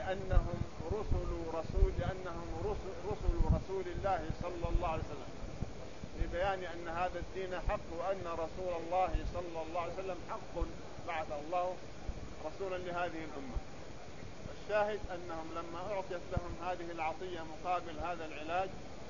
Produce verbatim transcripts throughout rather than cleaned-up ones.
لأنهم رسل رسول لأنهم رسل, رسل رسول الله صلى الله عليه وسلم، لبيان أن هذا الدين حق، وأن رسول الله صلى الله عليه وسلم حق بعث الله رسولا لهذه الأمة. الشاهد أنهم لما أعطيت لهم هذه العطية مقابل هذا العلاج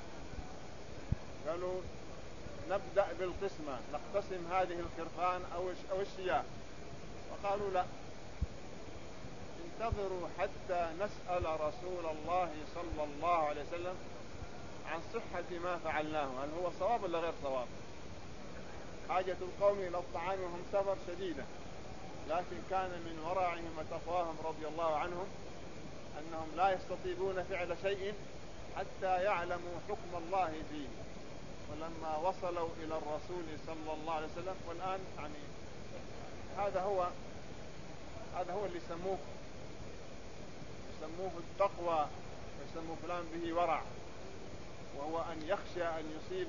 قالوا نبدأ بالقسمة، نقتسم هذه الخرفان أو الشياه. وقالوا لا، انتظروا حتى نسأل رسول الله صلى الله عليه وسلم عن صحة ما فعلناه، هل هو صواب ولا غير صواب. حاجة القوم إلى الطعام وهم سفر شديدة، لكن كان من ورعهم وتقواهم رضي الله عنهم أنهم لا يستطيعون فعل شيء حتى يعلموا حكم الله فيه. ولما وصلوا إلى الرسول صلى الله عليه وسلم، والآن يعني هذا هو هذا هو اللي يسموه يسموه التقوى، ويسموه فلان به ورع، وهو أن يخشى أن يصيب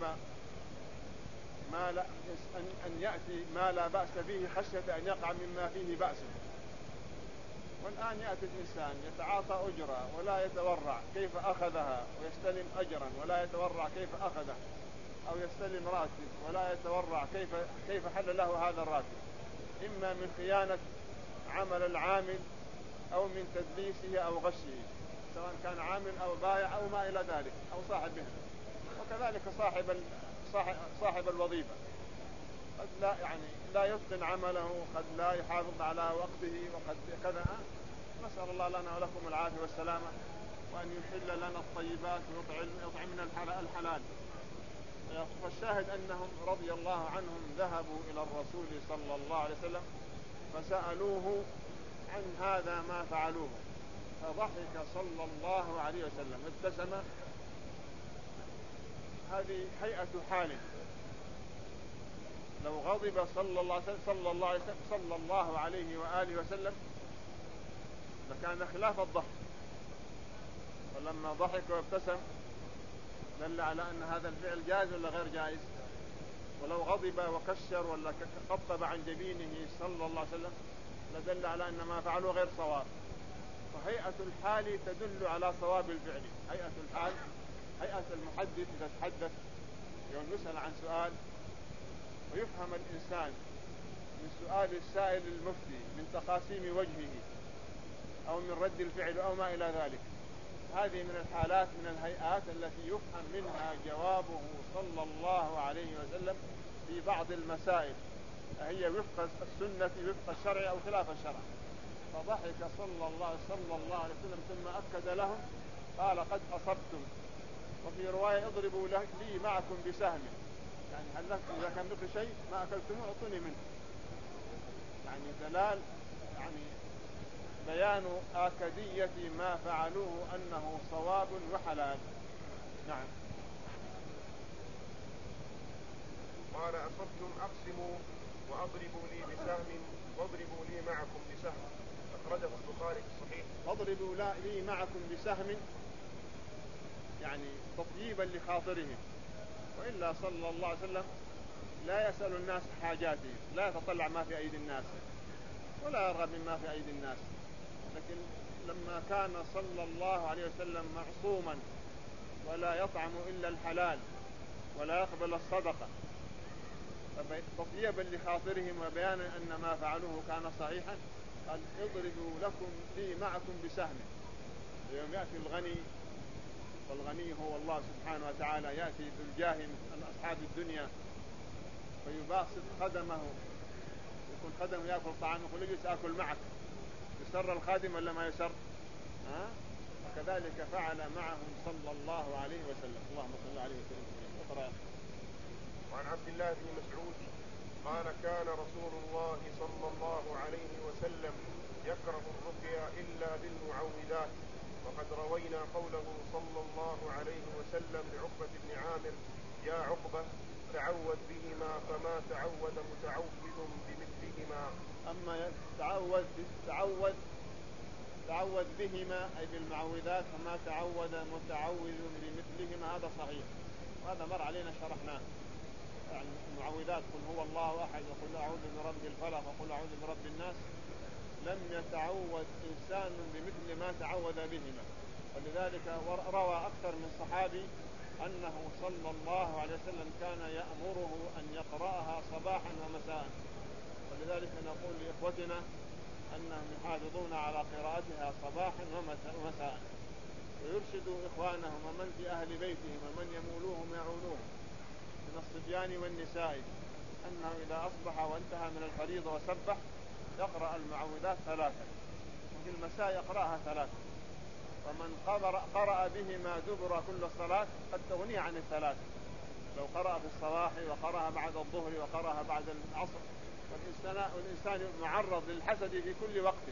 ما لا أن, أن يأتي ما لا بأس به خشية أن يقع مما فيه بأس. والآن يأتي الإنسان يتعاطى أجرة ولا يتورع كيف أخذها، ويستلم أجرا ولا يتورع كيف أخذه، أو يستلم راتب ولا يتورع كيف كيف حل له هذا الراتب، إما من خيانة عمل العامل أو من تدليسه أو غشه، سواء كان عامل أو بائع أو ما إلى ذلك، أو صاحب مهنة. وكذلك صاحب صاحب, صاحب الوظيفة قد لا يعني لا يتقن عمله، قد لا يحافظ على وقته، وقد كذا. نسأل الله لنا ولكم العافية والسلامة، وأن يحل لنا الطيبات ويطعمنا الحلال. فالشاهد أنهم رضي الله عنهم ذهبوا إلى الرسول صلى الله عليه وسلم فسألوه عن هذا ما فعلوه، فضحك صلى الله عليه وسلم ابتسم. هذه هيئة حال، لو غضب صلى الله صلى الله عليه صلى الله عليه وآله وسلم لكان خلاف الضحك. ولما ضحك وابتسم دل على أن هذا الفعل جائز ولا غير جائز. ولو غضب وكشر ولا خطب عن جبينه صلى الله عليه وسلم لدل على أن ما فعله غير صواب. فهيئة الحال تدل على صواب الفعل. هيئة الحال هيئة المحدث إذا تحدث يوم يسأل عن سؤال ويفهم الإنسان من سؤال السائل المفتي من تقاسيم وجهه أو من رد الفعل أو ما إلى ذلك. هذه من الحالات من الهيئات التي يفهم منها جوابه صلى الله عليه وسلم في بعض المسائل، هي وفق السنة وفق الشرع أو خلاف الشرع. فضحك صلى الله, صلى الله عليه وسلم ثم أكد لهم قال قد أصبتم. وفي رواية اضربوا لي معكم بسهم، يعني هل لكم إذا كان لكم شيء ما أكلتموه أعطوني منه. يعني دلال يعني بيان آكدية ما فعلوه أنه صواب وحلال. نعم. قال أصبتم أقسموا وأضربوا لي بسهم واضربوا لي معكم بسهم. أخرجه البخاري في الصحيح. واضربوا لي معكم بسهم يعني تطييبا لخاطرهم، وإلا صلى الله عليه وسلم لا يسأل الناس حاجاتهم، لا يتطلع ما في أيدي الناس ولا يرغب مما في أيدي الناس. لكن لما كان صلى الله عليه وسلم معصوما ولا يطعم إلا الحلال ولا يقبل الصدقة، تطيبا لخاطرهم وبيانا أن ما فعلوه كان صحيحا قال اضربوا لكم لي معكم بسهم. يوم يأتي الغني، والغني هو الله سبحانه وتعالى، يأتي ذو الجاه من أصحاب الدنيا فيباسط خدمه، يكون خدمه يأكل طعام يقول لي سأكل معك، يسر الخادم ولا ما يسر؟ ها؟ وكذلك فعل معهم صلى الله عليه وسلم. اللهم صل عليه وسلم. وعن عبد الله بن مسعود قال كان رسول الله صلى الله عليه وسلم يكره الرقيا إلا بالمعوذات. وقد روينا قوله صلى الله عليه وسلم لعقبة بن عامر يا عقبة تعوذ بهما فما تعوذ متعوذ بمثلهما. أما تعوذ تعوذ تعوذ بهما أي بالمعوذات، فما تعوذ متعوذ بمثلهما، هذا صحيح وهذا مر علينا شرحناه. يعني المعوذات قل هو الله أحد وقل أعوذ برب الفلق وقل أعوذ برب الناس، لم يتعوذ إنسان بمثل ما تعوذ بهما. ولذلك روى أكثر من صحابي أنه صلى الله عليه وسلم كان يأمره أن يقرأها صباحا ومساء. ولذلك نقول لإخوتنا أنهم يحافظون على قراءتها صباحا ومساء، ويرشدوا إخوانهم ومن في أهل بيتهم ومن يمولوهم يعونوهم من الصبيان والنساء أنه إذا أصبح وانتهى من الفريضة وسبح يقرأ المعوذات ثلاثة، وفي المساء يقرأها ثلاثة. ومن قرأ بهما دبر كل صلاة قد تغني عن الثلاثة. لو قرأ في الصباح وقرأها بعد الظهر وقرأها بعد العصر. والإنسان, والإنسان معرض للحسد في كل وقت،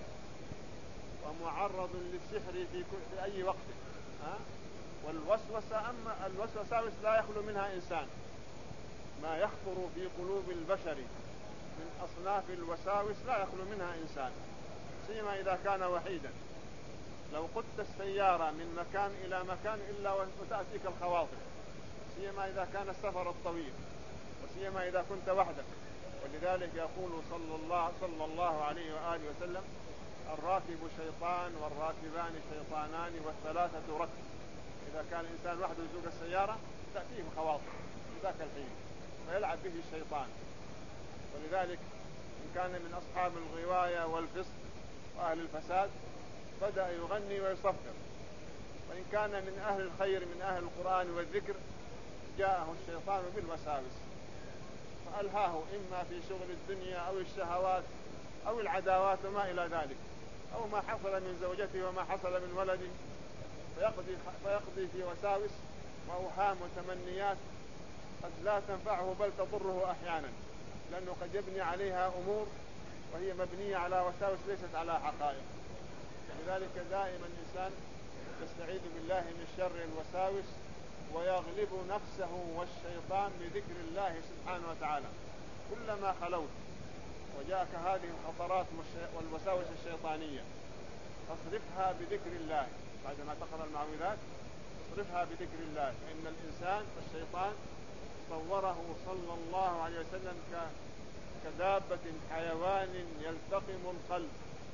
ومعرض للسحر في, كل في أي وقت. ها؟ والوسوسة أما الوسوسة لا يخلو منها إنسان. ما يخطر في قلوب البشر من أصناف الوساوس لا يخلو منها إنسان، سيما إذا كان وحيدا. لو قدت السيارة من مكان إلى مكان إلا وتأتيك الخواطر، سيما إذا كان السفر الطويل، وسيما إذا كنت وحدك. ولذلك يقول صلى الله, صلى الله عليه وآله وسلم: الراكب شيطان والراكبان شيطانان والثلاثة ركب. إذا كان الإنسان وحده يسوق السيارة تأتيه الخواطر في ذاك الحين ويلعب به الشيطان. ولذلك إن كان من أصحاب الغواية والفسق وأهل الفساد بدأ يغني ويصفر، وإن كان من أهل الخير من أهل القرآن والذكر جاءه الشيطان بالوساوس فألهاه إما في شغل الدنيا أو الشهوات أو العداوات وما إلى ذلك، أو ما حصل من زوجته وما حصل من ولده، فيقضي, فيقضي في وساوس وأوهام وتمنيات قد لا تنفعه بل تضره أحيانا، لأنه قد يبني عليها أمور وهي مبنية على وساوس ليست على حقائق. لذلك دائما الإنسان يستعيذ بالله من شر الوساوس ويغلب نفسه والشيطان بذكر الله سبحانه وتعالى. كلما خلوت وجاءك هذه الخطرات والوساوس الشيطانية فاصرفها بذكر الله. بعدما تقرأ المعوذات اصرفها بذكر الله، فإن الإنسان والشيطان صوره صلى الله عليه وسلم كدابة حيوان يلتقم القلب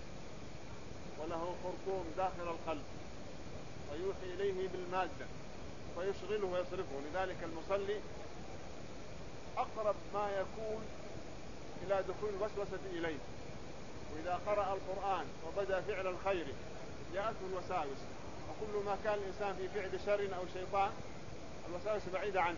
وله خرطوم داخل القلب ويوحي إليه بالمادة ويشغله ويصرفه. لذلك المصلي أقرب ما يكون إلى دخول الوسوسة إليه، وإذا قرأ القرآن وبدأ فعل الخير جاءته الوساوس، وكل ما كان الإنسان في فعل شر أو شيطان الوساوس بعيدة عنه.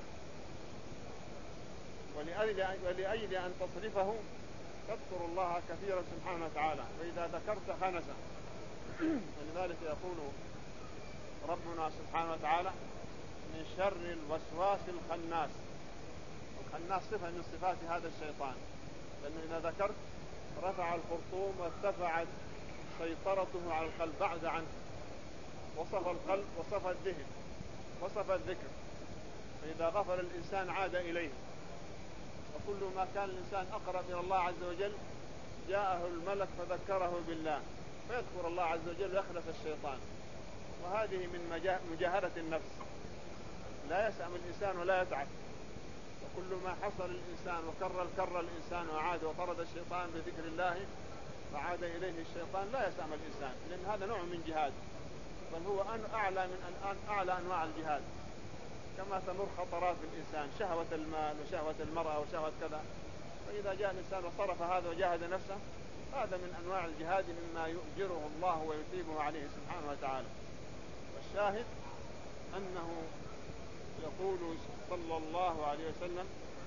ولأجل أن تصرفه تذكر الله كثيرا سبحانه وتعالى، وإذا ذكرت خنسا. ولذلك يقول ربنا سبحانه وتعالى: من شر الوسواس الخناس. الخناس صفة من صفات هذا الشيطان، لأنه إذا ذكرت رفع الخرطوم وارتفعت سيطرته على القلب بعد عنه، وصف القلب وصف الذهن وصف الذكر، فإذا غفل الإنسان عاد إليه. وكل ما كان الإنسان أقرب إلى الله عز وجل جاءه الملك فذكره بالله فيذكر الله عز وجل ويخلص الشيطان. وهذه من مجاهدة النفس، لا يسأم الإنسان ولا يتعب. وكل ما حصل الإنسان وكرر الكر الإنسان وعاد وطرد الشيطان بذكر الله فعاد إليه الشيطان لا يسأم الإنسان، لأن هذا نوع من جهاد، بل هو أعلى من الآن أعلى أنواع الجهاد. كما تمر خطرات بالإنسان، شهوة المال وشهوة المرأة وشهوة كذا، فإذا جاء الإنسان وصرف هذا وجاهد نفسه هذا من أنواع الجهاد مما يؤجره الله ويثيبه عليه سبحانه وتعالى. والشاهد أنه يقول صلى الله عليه وسلم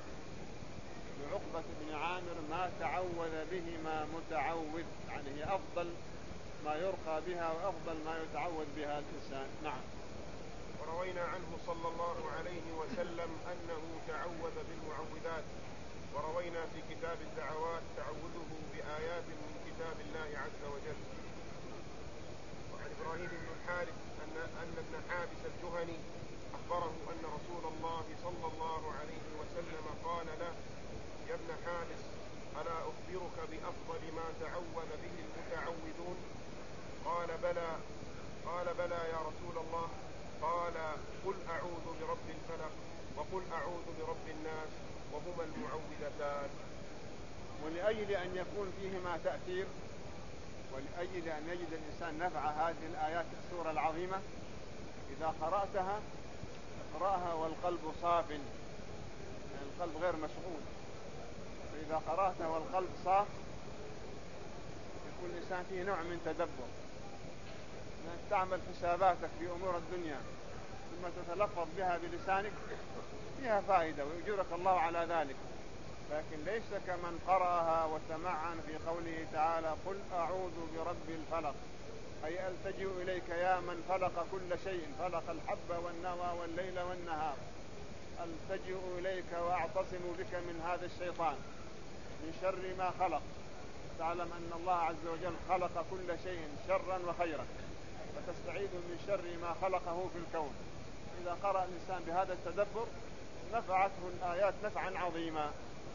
لعقبة بن عامر: ما تعوذ بهما متعوذ، يعني هي أفضل ما يرقى بها وأفضل ما يتعوذ بها الإنسان. نعم. وروينا عنه صلى الله عليه وسلم أنه تعوذ بالمعوذات، وروينا في كتاب الدعوات تعوذه بآيات من كتاب الله عز وجل. وعن إبراهيم بن الحارث أن, أن ابن حابس الجهني أخبره أن رسول الله صلى الله عليه وسلم قال له: يا ابن حابس، ألا أخبرك بأفضل ما تعوذ به المتعوذون؟ قال بلى. قال بلى يا رسول الله. قال: قل أعوذ برب الفلق وقل أعوذ برب الناس، وهما المعوذتان. ولأجل أن يكون فيهما تأثير ولأجل أن يجد الإنسان نفع هذه الآيات السورة العظيمة إذا قرأتها اقرأها والقلب صاف، يعني القلب غير مشغول. فإذا قرأتها والقلب صاف يكون الإنسان فيه نوع من تدبر، أنك تعمل حساباتك في أمور الدنيا ثم تتلفظ بها بلسانك فيها فائدة ويجرك الله على ذلك. لكن ليس كمن قرأها وتمعن في قوله تعالى قل أعوذ برب الفلق، أي ألتجئ إليك يا من فلق كل شيء، فلق الحب والنوى والليل والنهار، ألتجئ إليك وأعتصم بك من هذا الشيطان من شر ما خلق. تعلم أن الله عز وجل خلق كل شيء شرا وخيرا، فتستعيذ من شر ما خلقه في الكون. إذا قرأ الإنسان بهذا التدبر نفعته الآيات نفعا عظيما.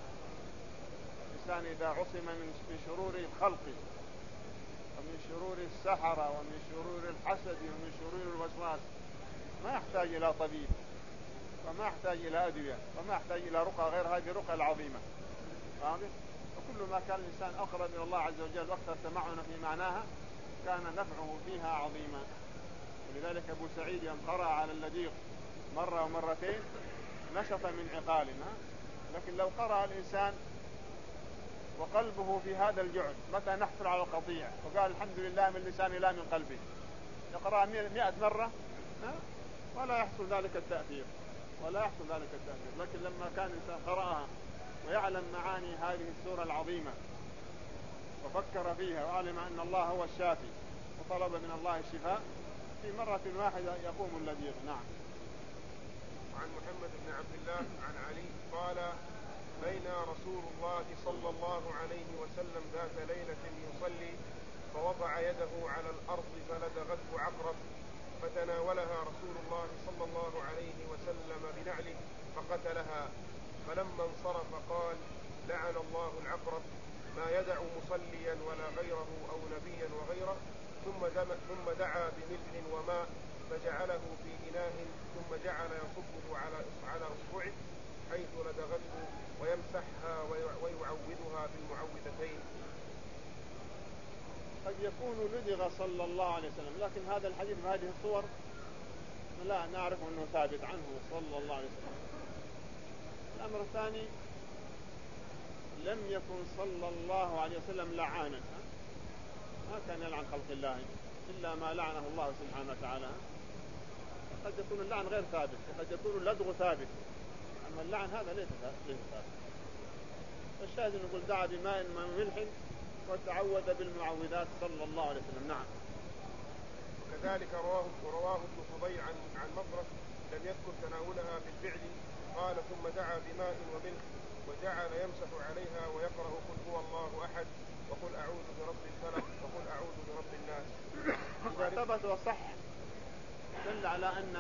الإنسان إذا عصم من شرور الخلق ومن شرور السحرة ومن شرور الحسد ومن شرور الوسواس ما يحتاج إلى طبيب وما يحتاج إلى أدوية وما يحتاج إلى رقى غير هذه الرقى العظيمة. واضح؟ وكل ما كان الإنسان أقرب إلى الله عز وجل وأكثر تمعنا في معناها كان نفعه فيها عظيما. ولذلك أبو سعيد يوم قرأ على اللديق مرة ومرتين نشط من عقالنا. لكن لو قرأ الإنسان وقلبه في هذا الجعد متى نحفر على القطيع وقال الحمد لله من لساني لا من قلبي، يقرأ مئة مرة ولا يحصل ذلك التأثير ولا يحصل ذلك التأثير. لكن لما كان الإنسان قرأها ويعلم معاني هذه السورة العظيمة وفكر فيها وعلم أن الله هو الشافي وطلب من الله الشفاء في مرة واحدة يقوم اللديق. نعم. وعن محمد بن عبد الله عن علي قال بين رسول الله صلى الله عليه وسلم ذات ليلة يصلي فوضع يده على الأرض فلدغته عقرب فتناولها رسول الله صلى الله عليه وسلم بنعله فقتلها. فلما انصرف قال لعن الله العقرب ما يدع مصليا ولا غيره أو نبيا وغيره. ثم, ثم دعا بملح وماء فجعله في إناء ثم جعل يصبه على على أصبعه حيث لدغته ويمسحها ويعوذها بالمعوذتين. قد يكون لدغ صلى الله عليه وسلم، لكن هذا الحديث بهذه الصور لا نعرف أنه ثابت عنه صلى الله عليه وسلم. الأمر الثاني لم يكن صلى الله عليه وسلم لعانا، ما كان يلعن خلق الله إلا ما لعنه الله سبحانه وتعالى. قد يكون اللعن غير ثابت وقد يكون اللدغ ثابت، أما اللعن هذا ليس ثابت. الشاهد نقول دعا بماء وملح وتعوذ بالمعوذات صلى الله عليه وسلم. نعم. وكذلك رواه ورواه ابن فضيل عن عن مفرس لم يذكر تناولها بالفعل. قال ثم دعا بماء وملح وجعل يمسح عليها ويقرأ قل هو الله أحد وقل أعوذ برب الفلق وقل أعوذ برب الناس. إذا ثبت وصح دل على أن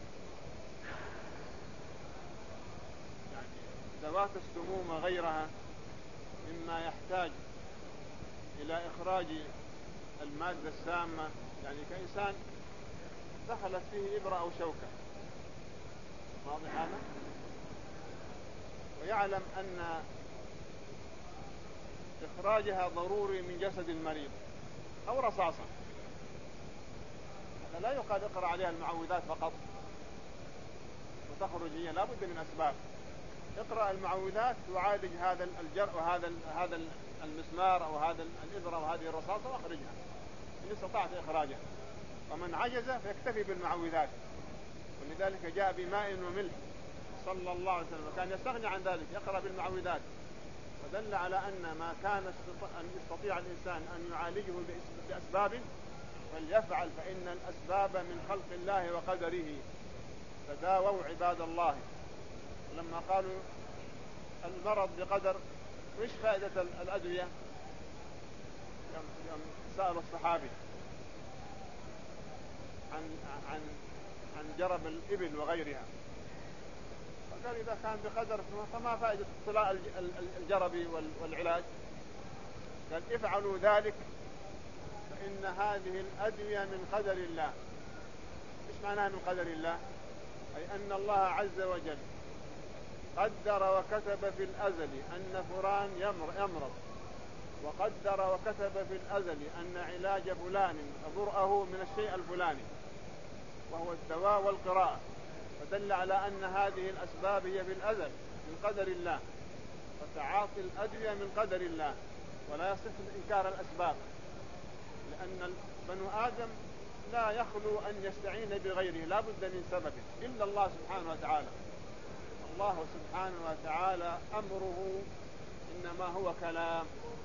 يعني ذوات السموم وغيرها مما يحتاج إلى إخراج المادة السامة، يعني كإنسان دخلت فيه إبرة أو شوكة، واضح هذا؟ ويعلم أن إخراجها ضروري من جسد المريض أو رصاصة، هذا لا يقال اقرأ عليها المعوذات فقط وتخرج هي، لا بد من أسباب. اقرأ المعوذات وعالج هذا الجرح وهذا هذا المسمار أو هذا الإبرة وهذه الرصاصة واخرجها إن استطعت إخراجها. ومن عجز فيكتفي بالمعوذات، ولذلك جاء بماء وملح صلى الله عليه وسلم، وكان يستغني عن ذلك يقرأ بالمعوذات. ودل على أن ما كان أن يستطيع الإنسان أن يعالجه بأسباب فليفعل، فإن الأسباب من خلق الله وقدره. تداووا عباد الله. لما قالوا المرض بقدر وإيش فائدة الأدوية يوم سألوا الصحابي عن عن عن جرب الإبل وغيرها، فقال إذا كان بقدر فما فائدة اطلاع الجرب والعلاج؟ قال افعلوا ذلك فإن هذه الأدوية من قدر الله. إيش معناها من قدر الله؟ أي أن الله عز وجل قدر وكتب في الأزل أن فلان يمرض وقدر وكتب في الأزل أن علاج فلان برأه من الشيء الفلاني وهو الدواء والقراءة، فدل على أن هذه الأسباب هي في الأزل من قدر الله، وتعاطي الأدوية من قدر الله، ولا يصح إنكار الأسباب، لأن بنو آدم لا يخلو أن يستعين بغيره، لا بد من سبب إلا الله سبحانه وتعالى. الله سبحانه وتعالى أمره إنما هو كلام،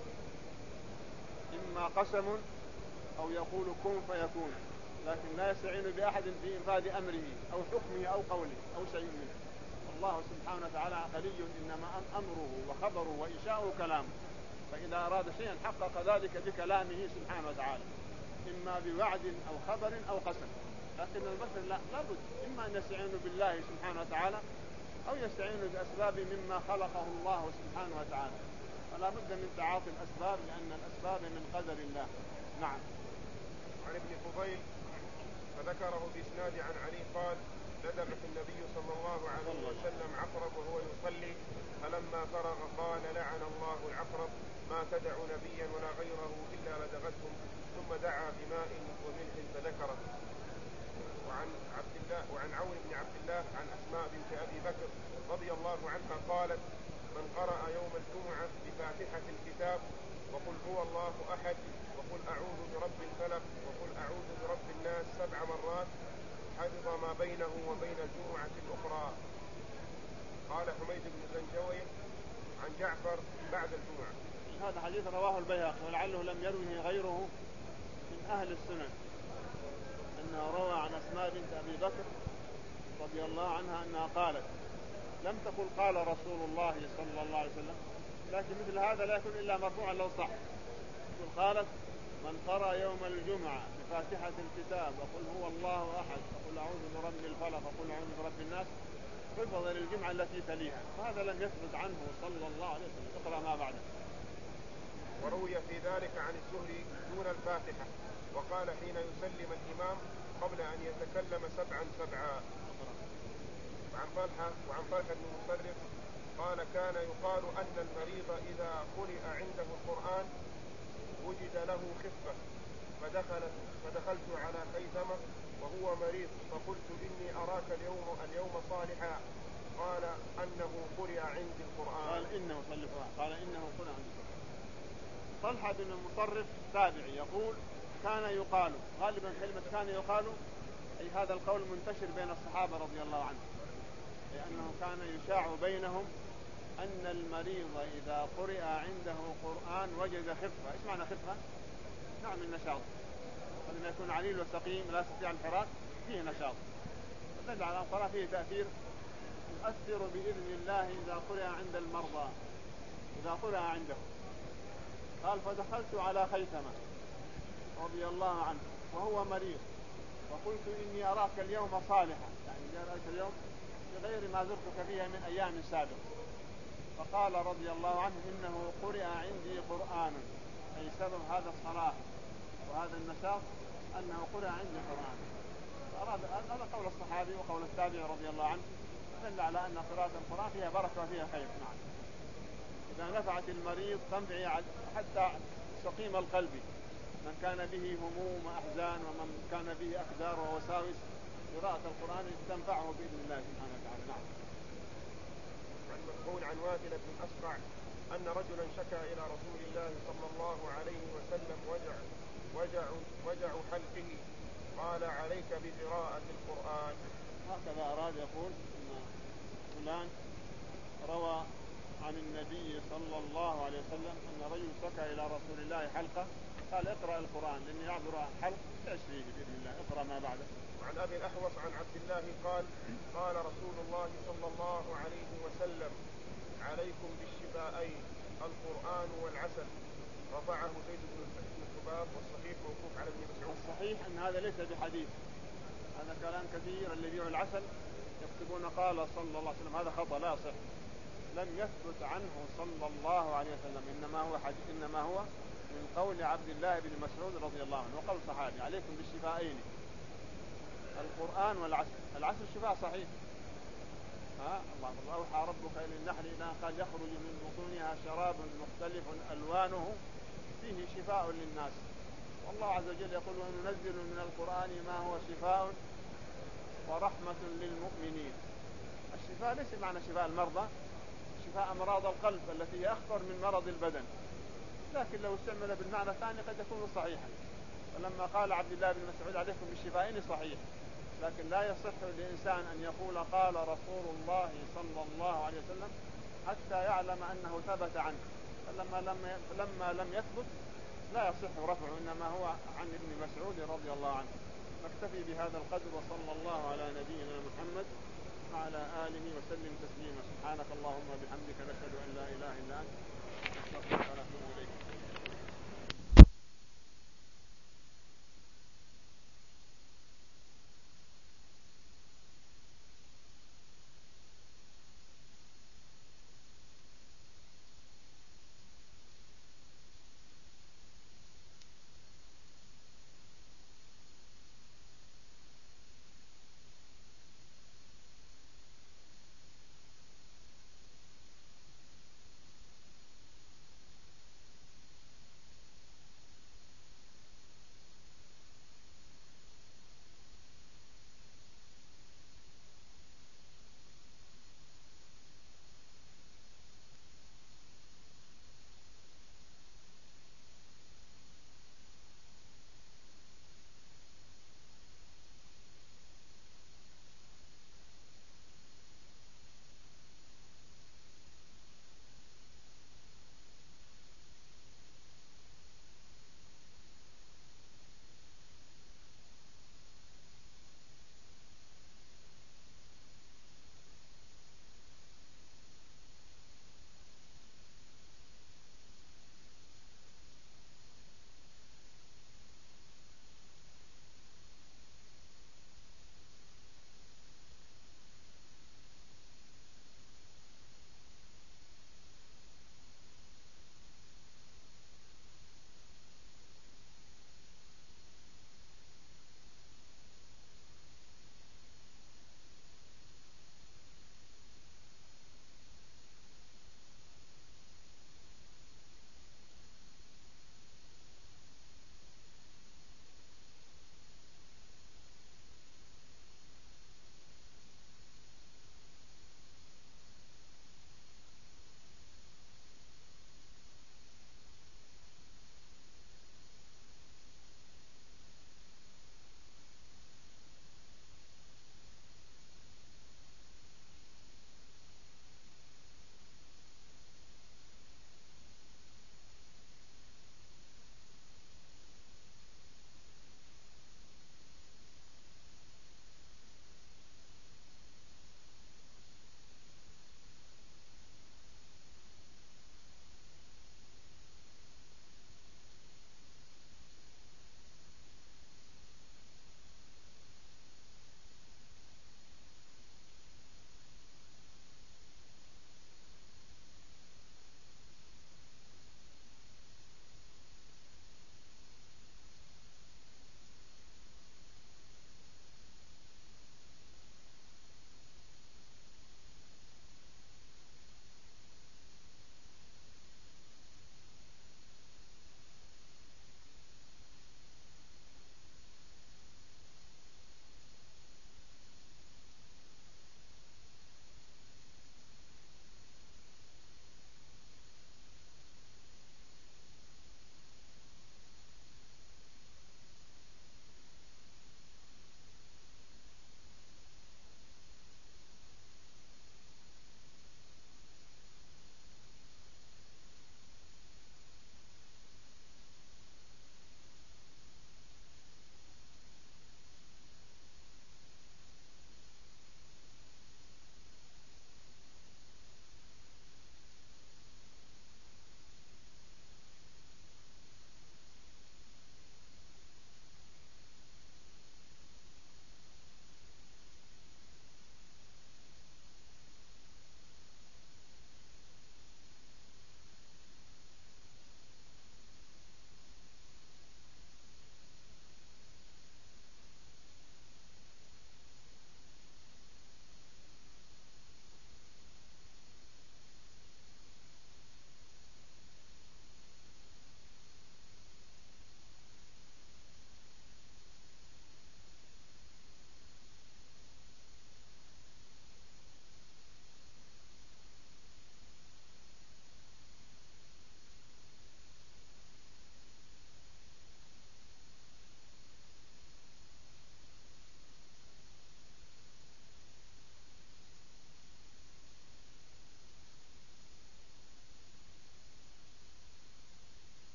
إما قسم أو يقول كن فيكون، لكن لا يستعين بأحد في إنفاذ أمره أو حكمه أو قوله أو شيء منه. الله سبحانه وتعالى غني، إنما أمره وخبره وإنشاؤه كلامه، فإذا أراد شيئا حقق ذلك بكلامه سبحانه وتعالى، إما بوعد أو خبر أو قسم. لكن البشر لا لابد إما أن يستعينوا بالله سبحانه وتعالى أو يستعينوا بأسباب مما خلقه الله سبحانه وتعالى، فلا بد من تعاطي الأسباب لأن الأسباب من قدر الله. نعم. عن ابن فضيل فذكره بإسناد عن علي قال ندب في النبي صلى الله عليه وسلم عقرب وهو يصلي، فلما فرغ قال لعن الله العقرب ما تدع نبيا ولا غيره إلا لدغتهم، ثم دعا بماء وملح فذكره. وعن عبد الله وعن عون بن عبد الله عن أسماء بنت أبي بكر رضي الله عنها قالت من قرأ يوم الجمعة بفاتحة الكتاب وقل هو الله أحد وقل أعوذ برب الفلق وقل أعوذ برب الناس سبع مرات حفظ ما بينه وبين الجمعة الأخرى. قال حميد بن زنجوي عن جعفر بعد الجمعة. هذا حديث رواه البيهقي ولعله لم يروه غيره من أهل السنن، أنه روى عن أسماء بنت أبي بكر رضي الله عنها أنها قالت لم تقل قال رسول الله صلى الله عليه وسلم، لكن مثل هذا لا يكون إلا مرفوعا لو صح. قالت من قرأ يوم الجمعة بفاتحة الكتاب وقل هو الله أحد وقل أعوذ برب الفلق وقل أعوذ برب الناس حفظ للجمعة التي تليها، وهذا لم يثبت عنه صلى الله عليه وسلم. اقرأ ما بعده. وروي في ذلك عن الزهري دون الفاتحة، وقال حين يسلم الإمام قبل أن يتكلم سبعا سبعا. وعن طلحة وعن طلحة بن مصرف قال كان يقال أن المريض إذا قرئ عنده القرآن وجد له خفة، فدخلت فدخلت على خيثمة وهو مريض فقلت إني أراك اليوم اليوم صالحا، قال أنه قرئ عندي القرآن. قال إنه صلحها قال إنه قرئ عندي القرآن. طلحة بن المصرف تابعي يقول كان يقال، غالبا كلمة كان يقال أي هذا القول منتشر بين الصحابة رضي الله عنهم، لأنه كان يشاع بينهم أن المريض إذا قرئ عنده قرآن وجد خفة. إيش معنى خفة؟ نعم النشاط، ولما يكون عليل وسقيم لا يستطيع الحراك فيه نشاط، فدل على القرآن فيه تأثير يؤثر بإذن الله إذا قرئ عند المرضى إذا قرئ عنده. قال فدخلت على خيثمة رضي الله عنه وهو مريض وقلت إني أراك اليوم صالحا، يعني جاء رأيت اليوم بغير ما زرتك فيها من أيام سابقة. فقال رضي الله عنه إنه قرئ عندي قرآن، أي سبب هذا الصلاح وهذا النشاط أنه قرئ عندي قرآن. فأراد هذا قول الصحابي وقول التابعي رضي الله عنه، دل على أن قراءة القرآن فيها بركة وفيها خير. نعم. إذا نفعت المريض تنفع حتى سقيم القلب، من كان به هموم وأحزان ومن كان به أكدار ووساوس، قراءة القرآن تنفعه بإذن الله سبحانه وتعالى. نعم. عن مسعود عن وائل بن الأسقع أن رجلا شكا إلى رسول الله صلى الله عليه وسلم وجع وجع وجع حلقه، قال عليك بقراءة القرآن. هكذا أراد يقول إن فلان روى عن النبي صلى الله عليه وسلم أن رجل شكا إلى رسول الله حلقه، قال اقرأ القرآن لأني يعذر حلق تشفيه بإذن الله. اقرأ ما بعده. وعن أبي الأحوص عن عبد الله قال قال رسول الله صلى الله عليه وسلم عليكم بالشفاءين القرآن والعسل، رفعه زيد بن الحباب، والصحيح موقوف على ابن مسعود. الصحيح أن هذا ليس بحديث، هذا كلام كثير اللي يبيعوا العسل يكتبون قال صلى الله عليه وسلم، هذا خطأ لا يصح، لم يثبت عنه صلى الله عليه وسلم، إنما هو حديث إنما هو من قول عبد الله بن مسعود رضي الله عنه وقول صحابي عليكم بالشفاءين القرآن والعسل. العسل شفاء صحيح، ها الله أوحى ربك إلى النحل إلى قال يخرج من بطونها شراب مختلف ألوانه فيه شفاء للناس. والله عز وجل يقول وننزل من القرآن ما هو شفاء ورحمة للمؤمنين. الشفاء ليس معنى شفاء المرضى، شفاء أمراض القلب التي هي أخطر من مرض البدن، لكن لو استعمل بالمعنى الثاني قد يكون صحيحا. فلما قال عبد الله بن مسعود عليكم بالشفائين صحيح، لكن لا يصح للإنسان أن يقول قال رسول الله صلى الله عليه وسلم حتى يعلم أنه ثبت عنه، فلما لم, لما لم يثبت لا يصح رفعه، إنما هو عن ابن مسعود رضي الله عنه. نكتفي بهذا القدر، وصلى الله على نبينا محمد وعلى آله وسلم تسليما. سبحانك اللهم وبحمدك نشهد أن لا إله إلا أنت نستغفرك ونتوب إليك.